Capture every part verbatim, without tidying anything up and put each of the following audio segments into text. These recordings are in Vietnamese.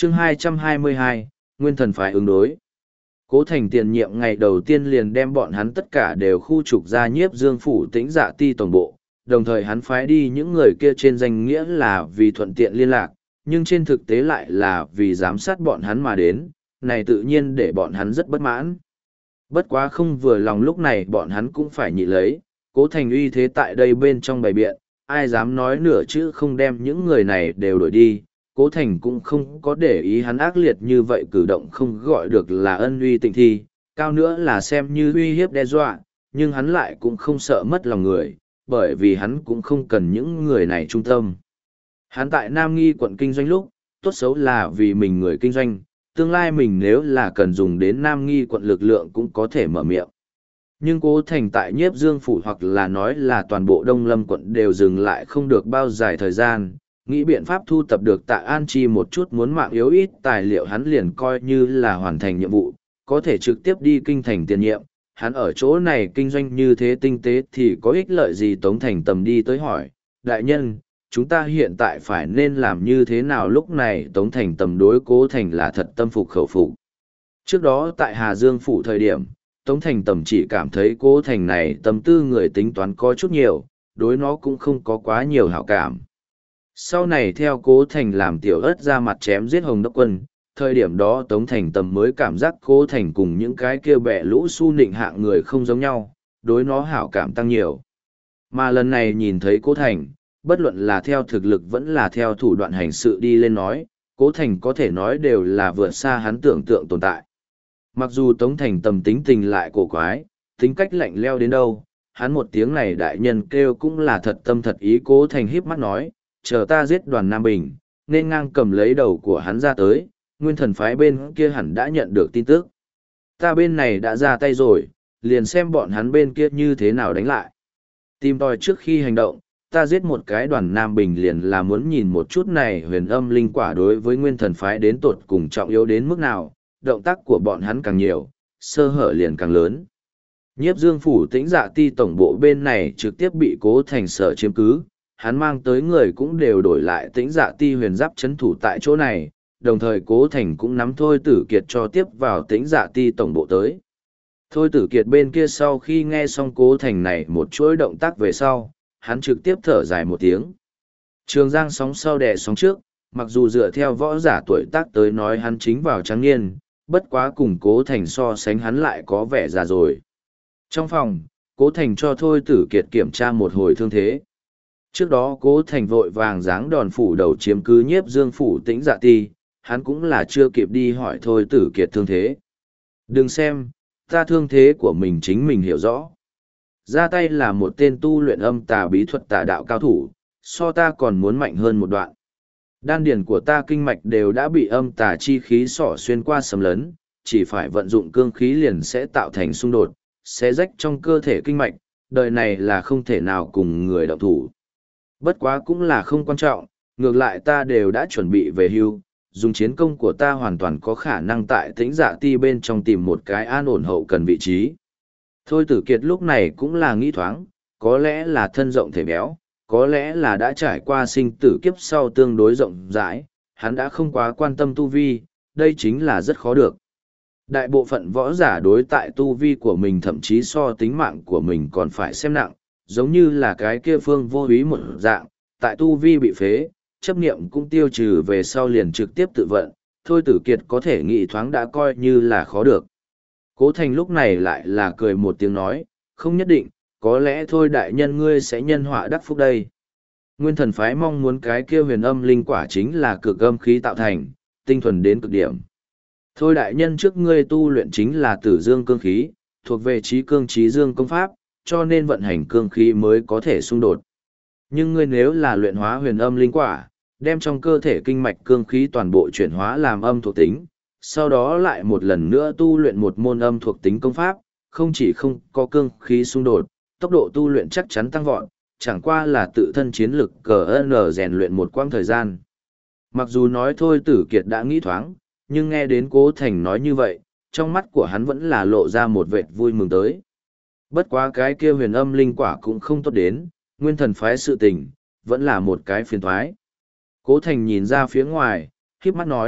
chương hai trăm hai mươi hai, Nguyên thần phải ứng đối. Cố Thành tiền nhiệm ngày đầu tiên liền đem bọn hắn tất cả đều khu trục ra Nhiếp Dương phủ Tĩnh Dạ Ti tổng bộ, đồng thời hắn phái đi những người kia trên danh nghĩa là vì thuận tiện liên lạc, nhưng trên thực tế lại là vì giám sát bọn hắn mà đến, này tự nhiên để bọn hắn rất bất mãn. Bất quá không vừa lòng lúc này bọn hắn cũng phải nhị lấy, Cố Thành uy thế tại đây bên trong bày biện, ai dám nói nửa chữ không đem những người này đều đổi đi. Cố Thành cũng không có để ý hắn ác liệt như vậy cử động không gọi được là ân uy tình thi, cao nữa là xem như uy hiếp đe dọa, nhưng hắn lại cũng không sợ mất lòng người, bởi vì hắn cũng không cần những người này trung tâm. Hắn tại Nam Nghi quận kinh doanh lúc, tốt xấu là vì mình người kinh doanh, tương lai mình nếu là cần dùng đến Nam Nghi quận lực lượng cũng có thể mở miệng. Nhưng Cố Thành tại Nhiếp Dương phủ hoặc là nói là toàn bộ Đông Lâm quận đều dừng lại không được bao dài thời gian, nghĩ biện pháp thu tập được Tạ An Chi một chút muốn mạng yếu ít tài liệu hắn liền coi như là hoàn thành nhiệm vụ, có thể trực tiếp đi kinh thành tiền nhiệm. Hắn ở chỗ này kinh doanh như thế tinh tế thì có ích lợi gì? Tống Thành Tầm đi tới hỏi, đại nhân, chúng ta hiện tại phải nên làm như thế nào? Lúc này Tống Thành Tầm đối Cố Thành là thật tâm phục khẩu phục. Trước đó tại Hà Dương phủ thời điểm, Tống Thành Tầm chỉ cảm thấy Cố Thành này tâm tư người tính toán có chút nhiều, đối nó cũng không có quá nhiều hảo cảm. Sau này theo Cố Thành làm tiểu ớt ra mặt chém giết Hồng Đốc Quân, thời điểm đó Tống Thành Tầm mới cảm giác Cố Thành cùng những cái kia bẻ lũ su nịnh hạng người không giống nhau, đối nó hảo cảm tăng nhiều. Mà lần này nhìn thấy Cố Thành, bất luận là theo thực lực vẫn là theo thủ đoạn hành sự đi lên nói, Cố Thành có thể nói đều là vượt xa hắn tưởng tượng tồn tại. Mặc dù Tống Thành Tầm tính tình lại cổ quái, tính cách lạnh leo đến đâu, hắn một tiếng này đại nhân kêu cũng là thật tâm thật ý. Cố Thành híp mắt nói, chờ ta giết Đoàn Nam Bình, nên ngang cầm lấy đầu của hắn ra tới, Nguyên thần phái bên kia hẳn đã nhận được tin tức. Ta bên này đã ra tay rồi, liền xem bọn hắn bên kia như thế nào đánh lại. Tìm tòi trước khi hành động, ta giết một cái Đoàn Nam Bình liền là muốn nhìn một chút này huyền âm linh quả đối với Nguyên thần phái đến tột cùng trọng yếu đến mức nào, động tác của bọn hắn càng nhiều, sơ hở liền càng lớn. Nhiếp Dương phủ Tĩnh Dạ Ti tổng bộ bên này trực tiếp bị Cố Thành sở chiếm cứ, hắn mang tới người cũng đều đổi lại Tĩnh Dạ Ti huyền giáp chấn thủ tại chỗ này, đồng thời Cố Thành cũng nắm Thôi Tử Kiệt cho tiếp vào Tĩnh Dạ Ti tổng bộ tới. Thôi Tử Kiệt bên kia sau khi nghe xong Cố Thành này một chuỗi động tác về sau, hắn trực tiếp thở dài một tiếng. Trường Giang sóng sau đè sóng trước, mặc dù dựa theo võ giả tuổi tác tới nói hắn chính vào trắng niên, bất quá cùng Cố Thành so sánh hắn lại có vẻ già rồi. Trong phòng, Cố Thành cho Thôi Tử Kiệt kiểm tra một hồi thương thế. Trước đó Cố Thành vội vàng giáng đòn phủ đầu chiếm cứ Nhiếp Dương phủ Tĩnh Dạ Ti, hắn cũng là chưa kịp đi hỏi Thôi Tử Kiệt thương thế. Đừng xem, ta thương thế của mình chính mình hiểu rõ. Ra tay là một tên tu luyện âm tà bí thuật tà đạo cao thủ, so ta còn muốn mạnh hơn một đoạn. Đan điển của ta kinh mạch đều đã bị âm tà chi khí xỏ xuyên qua sầm lấn, chỉ phải vận dụng cương khí liền sẽ tạo thành xung đột, sẽ rách trong cơ thể kinh mạch, đời này là không thể nào cùng người động thủ. Bất quá cũng là không quan trọng, ngược lại ta đều đã chuẩn bị về hưu, dùng chiến công của ta hoàn toàn có khả năng tại Tĩnh Dạ Ti bên trong tìm một cái an ổn hậu cần vị trí. Thôi Tử Kiệt lúc này cũng là nghĩ thoáng, có lẽ là thân rộng thể béo, có lẽ là đã trải qua sinh tử kiếp sau tương đối rộng rãi, hắn đã không quá quan tâm tu vi, đây chính là rất khó được. Đại bộ phận võ giả đối tại tu vi của mình thậm chí so tính mạng của mình còn phải xem nặng, giống như là cái kia Phương Vô Úy một dạng, tại tu vi bị phế, chấp niệm cũng tiêu trừ về sau liền trực tiếp tự vận, Thôi Tử Kiệt có thể nghĩ thoáng đã coi như là khó được. Cố Thành lúc này lại là cười một tiếng nói, không nhất định, có lẽ thôi đại nhân ngươi sẽ nhân họa đắc phúc đây. Nguyên thần phái mong muốn cái kia huyền âm linh quả chính là cực âm khí tạo thành, tinh thuần đến cực điểm. Thôi đại nhân trước ngươi tu luyện chính là tử dương cương khí, thuộc về trí cương trí dương công pháp, cho nên vận hành cương khí mới có thể xung đột. Nhưng ngươi nếu là luyện hóa huyền âm linh quả, đem trong cơ thể kinh mạch cương khí toàn bộ chuyển hóa làm âm thuộc tính, sau đó lại một lần nữa tu luyện một môn âm thuộc tính công pháp, không chỉ không có cương khí xung đột, tốc độ tu luyện chắc chắn tăng vọt, chẳng qua là tự thân chiến lực cờ n rèn luyện một quãng thời gian. Mặc dù nói Thôi Tử Kiệt đã nghĩ thoáng, nhưng nghe đến Cố Thành nói như vậy, trong mắt của hắn vẫn là lộ ra một vệt vui mừng tới. Bất quá cái kia huyền âm linh quả cũng không tốt đến, nguyên thần phái sự tình, vẫn là một cái phiền thoái. Cố Thành nhìn ra phía ngoài, khiếp mắt nói,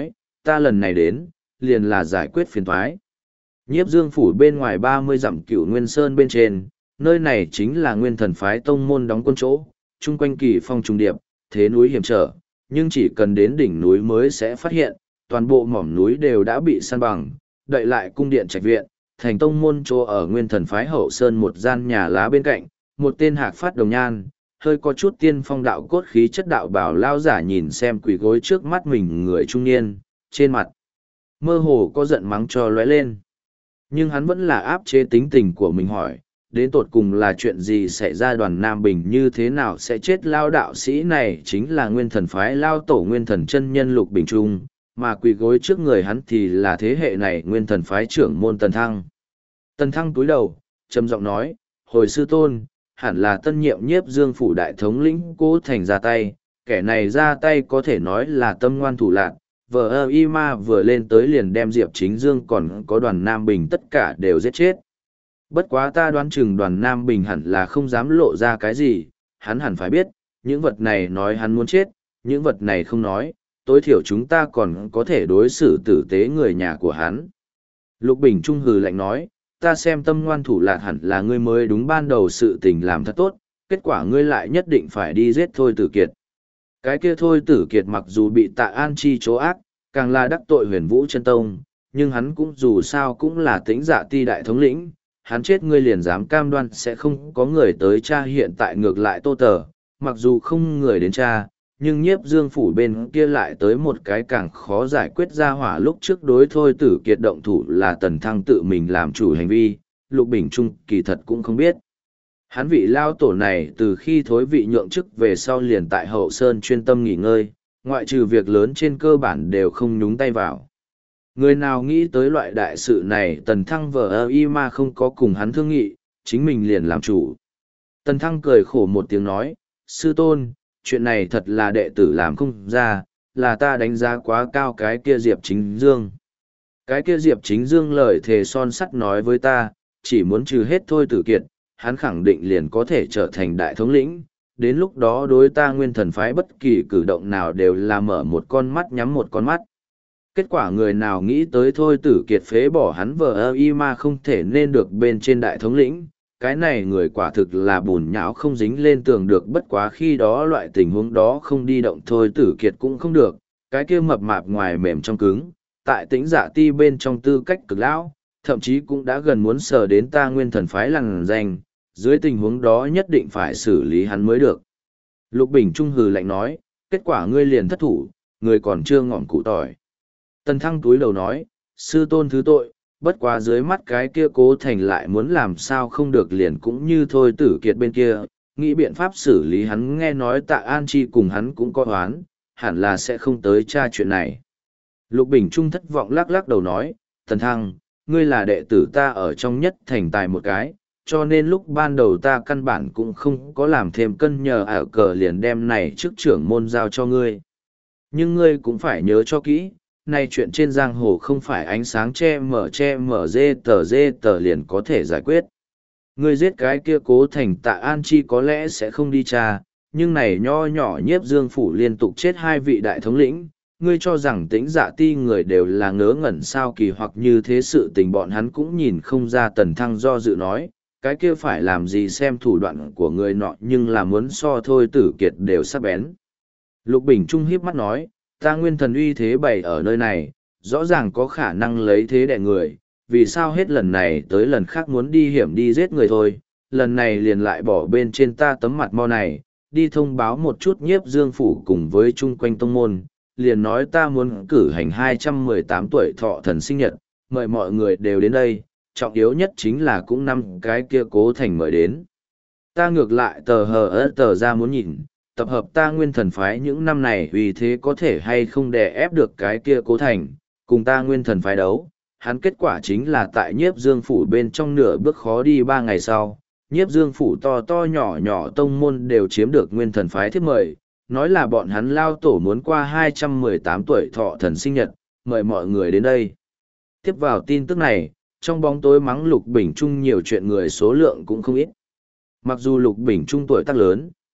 ta lần này đến, liền là giải quyết phiền toái. Nhiếp Dương phủ bên ngoài ba mươi dặm Cửu Nguyên Sơn bên trên, nơi này chính là Nguyên Thần phái tông môn đóng quân chỗ, chung quanh kỳ phong trùng điệp, thế núi hiểm trở, nhưng chỉ cần đến đỉnh núi mới sẽ phát hiện, toàn bộ mỏm núi đều đã bị san bằng, đậy lại cung điện trạch viện, thành tông môn chỗ ở Nguyên Thần phái hậu sơn một gian nhà lá bên cạnh, một tên hạc phát đồng nhan, hơi có chút tiên phong đạo cốt khí chất đạo bảo lao giả nhìn xem quỳ gối trước mắt mình người trung niên, trên mặt mơ hồ có giận mắng cho lóe lên. Nhưng hắn vẫn là áp chế tính tình của mình hỏi, đến tột cùng là chuyện gì xảy ra, Đoàn Nam Bình như thế nào sẽ chết? Lao đạo sĩ này chính là Nguyên Thần phái lao tổ Nguyên Thần chân nhân Lục Bình Trung, mà quỳ gối trước người hắn thì là thế hệ này Nguyên Thần phái trưởng môn Tần Thăng. Tần Thăng túi đầu, trầm giọng nói, hồi sư tôn, hẳn là tân nhiệm Nhiếp Dương phủ đại thống lĩnh Cố Thành ra tay, kẻ này ra tay có thể nói là tâm ngoan thủ lạn, vờ ơ y ma vừa lên tới liền đem Diệp Chính Dương còn có Đoàn Nam Bình tất cả đều giết chết. Bất quá ta đoán chừng Đoàn Nam Bình hẳn là không dám lộ ra cái gì, hắn hẳn phải biết, những vật này nói hắn muốn chết, những vật này không nói, tối thiểu chúng ta còn có thể đối xử tử tế người nhà của hắn. Lục Bình Trung hừ lạnh nói, ta xem tâm ngoan thủ lạn hẳn là ngươi mới đúng, ban đầu sự tình làm thật tốt, kết quả ngươi lại nhất định phải đi giết Thôi Tử Kiệt. Cái kia Thôi Tử Kiệt mặc dù bị Tạ An Chi chỗ ác, càng là đắc tội Huyền Vũ Chân Tông, nhưng hắn cũng dù sao cũng là Tĩnh Dạ Ti đại thống lĩnh, hắn chết ngươi liền dám cam đoan sẽ không có người tới tra? Hiện tại ngược lại Tô Tờ, mặc dù không người đến tra, nhưng Nhiếp Dương phủ bên kia lại tới một cái càng khó giải quyết ra hỏa. Lúc trước đối Thôi Tử Kiệt động thủ là Tần Thăng tự mình làm chủ hành vi, Lục Bình Trung kỳ thật cũng không biết. Hắn vị lao tổ này từ khi thối vị nhượng chức về sau liền tại hậu sơn chuyên tâm nghỉ ngơi, ngoại trừ việc lớn trên cơ bản đều không nhúng tay vào. Người nào nghĩ tới loại đại sự này Tần Thăng vờ ơ y ma không có cùng hắn thương nghị, chính mình liền làm chủ. Tần Thăng cười khổ một tiếng nói, sư tôn, chuyện này thật là đệ tử làm không ra, là ta đánh giá quá cao cái kia Diệp Chính Dương. Cái kia Diệp Chính Dương lời thề son sắt nói với ta, chỉ muốn trừ hết Thôi Tử Kiệt, hắn khẳng định liền có thể trở thành đại thống lĩnh. Đến lúc đó đối ta Nguyên Thần phái bất kỳ cử động nào đều là mở một con mắt nhắm một con mắt. Kết quả người nào nghĩ tới Thôi Tử Kiệt phế bỏ hắn vờ ơ y ma không thể nên được bên trên đại thống lĩnh. Cái này người quả thực là bùn nhão không dính lên tường được, bất quá khi đó loại tình huống đó không đi động Thôi Tử Kiệt cũng không được. Cái kia mập mạp ngoài mềm trong cứng, tại Tĩnh Dạ Ti bên trong tư cách cực lão, thậm chí cũng đã gần muốn sờ đến ta Nguyên Thần phái lằn danh, dưới tình huống đó nhất định phải xử lý hắn mới được. Lục Bình Trung hừ lạnh nói, kết quả ngươi liền thất thủ, ngươi còn chưa ngọn cụ tỏi. Tần Thăng túi đầu nói, sư tôn thứ tội, bất quá dưới mắt cái kia Cố Thành lại muốn làm sao không được, liền cũng như Thôi Tử Kiệt bên kia, nghĩ biện pháp xử lý hắn. Nghe nói Tạ An Chi cùng hắn cũng có oán, hẳn là sẽ không tới tra chuyện này. Lục Bình Trung thất vọng lắc lắc đầu nói, Tần Thăng, ngươi là đệ tử ta ở trong nhất thành tài một cái, cho nên lúc ban đầu ta căn bản cũng không có làm thêm cân nhờ ảo cờ, liền đem này trước trưởng môn giao cho ngươi. Nhưng ngươi cũng phải nhớ cho kỹ, này chuyện trên giang hồ không phải ánh sáng che mở che mở dê tờ dê tờ liền có thể giải quyết. Ngươi giết cái kia Cố Thành, Tạ An Chi có lẽ sẽ không đi tra, nhưng này nho nhỏ Nhiếp Dương phủ liên tục chết hai vị đại thống lĩnh, ngươi cho rằng Tĩnh Dạ Ti người đều là ngớ ngẩn sao? Kỳ hoặc như thế sự tình bọn hắn cũng nhìn không ra. Tần Thăng do dự nói, cái kia phải làm gì, xem thủ đoạn của người nọ nhưng là muốn so Thôi Tử Kiệt đều sắc bén. Lục Bình Trung hiếp mắt nói, ta Nguyên Thần uy thế bày ở nơi này, rõ ràng có khả năng lấy thế đè người, vì sao hết lần này tới lần khác muốn đi hiểm đi giết người thôi, lần này liền lại bỏ bên trên ta tấm mặt mo này, đi thông báo một chút Nhiếp Dương phủ cùng với chung quanh tông môn, liền nói ta muốn cử hành hai trăm mười tám tuổi thọ thần sinh nhật, mời mọi người đều đến đây, trọng yếu nhất chính là cũng năm cái kia Cố Thành mời đến. Ta ngược lại tờ hờ ớt tờ ra muốn nhìn, tập hợp ta Nguyên Thần phái những năm này vì thế có thể hay không đè ép được cái kia Cố Thành, cùng ta Nguyên Thần phái đấu. Hắn kết quả chính là tại Nhiếp Dương phủ bên trong nửa bước khó đi ba ngày sau, Nhiếp Dương phủ to to nhỏ nhỏ tông môn đều chiếm được Nguyên Thần phái thiếp mời, nói là bọn hắn lao tổ muốn qua hai trăm mười tám tuổi thọ thần sinh nhật, mời mọi người đến đây. Tiếp vào tin tức này, trong bóng tối mắng Lục Bình Trung nhiều chuyện người số lượng cũng không ít. Mặc dù Lục Bình Trung tuổi tác lớn,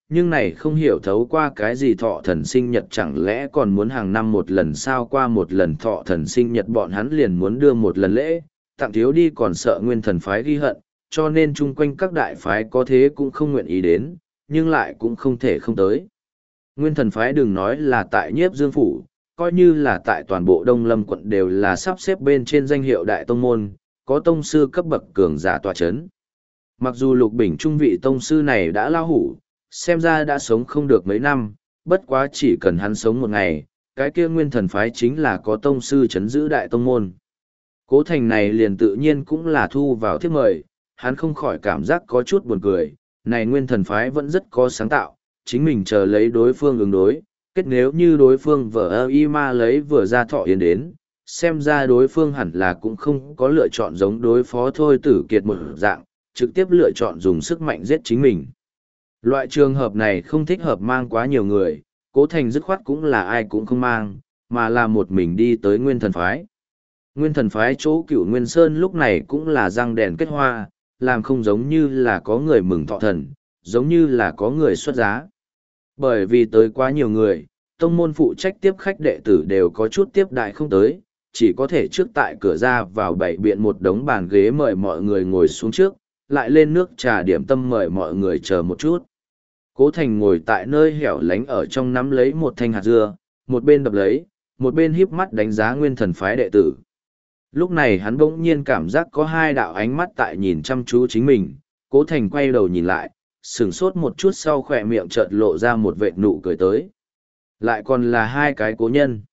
nhưng này không hiểu thấu qua cái gì thọ thần sinh nhật, chẳng lẽ còn muốn hàng năm một lần sao? Qua một lần thọ thần sinh nhật bọn hắn liền muốn đưa một lần lễ, tặng thiếu đi còn sợ nguyên thần phái ghi hận, cho nên chung quanh các đại phái có thế cũng không nguyện ý đến, nhưng lại cũng không thể không tới. Nguyên thần phái đừng nói là tại Nhiếp Dương Phủ, coi như là tại toàn bộ Đông Lâm quận đều là sắp xếp bên trên danh hiệu đại tông môn, có tông sư cấp bậc cường giả tọa chấn. Mặc dù Lục Bình trung vị tông sư này đã lao hủ, xem ra đã sống không được mấy năm, bất quá chỉ cần hắn sống một ngày, cái kia nguyên thần phái chính là có tông sư chấn giữ đại tông môn. Cố Thành này liền tự nhiên cũng là thu vào thiếp mời, hắn không khỏi cảm giác có chút buồn cười, này nguyên thần phái vẫn rất có sáng tạo, chính mình chờ lấy đối phương ứng đối, kết nếu như đối phương vợ ơ y ma lấy vừa ra thọ yến đến, xem ra đối phương hẳn là cũng không có lựa chọn giống đối phó Thôi Tử Kiệt một dạng, trực tiếp lựa chọn dùng sức mạnh giết chính mình. Loại trường hợp này không thích hợp mang quá nhiều người, Cố Thành dứt khoát cũng là ai cũng không mang, mà là một mình đi tới nguyên thần phái. Nguyên thần phái chỗ Cửu Nguyên Sơn lúc này cũng là răng đèn kết hoa, làm không giống như là có người mừng thọ thần, giống như là có người xuất giá. Bởi vì tới quá nhiều người, tông môn phụ trách tiếp khách đệ tử đều có chút tiếp đại không tới, chỉ có thể trước tại cửa ra vào bảy biện một đống bàn ghế mời mọi người ngồi xuống trước, lại lên nước trà điểm tâm mời mọi người chờ một chút. Cố Thành ngồi tại nơi hẻo lánh ở trong nắm lấy một thanh hạt dưa, một bên đập lấy, một bên híp mắt đánh giá nguyên thần phái đệ tử. Lúc này hắn bỗng nhiên cảm giác có hai đạo ánh mắt tại nhìn chăm chú chính mình, Cố Thành quay đầu nhìn lại, sửng sốt một chút sau khỏe miệng chợt lộ ra một vệt nụ cười tới. Lại còn là hai cái cố nhân.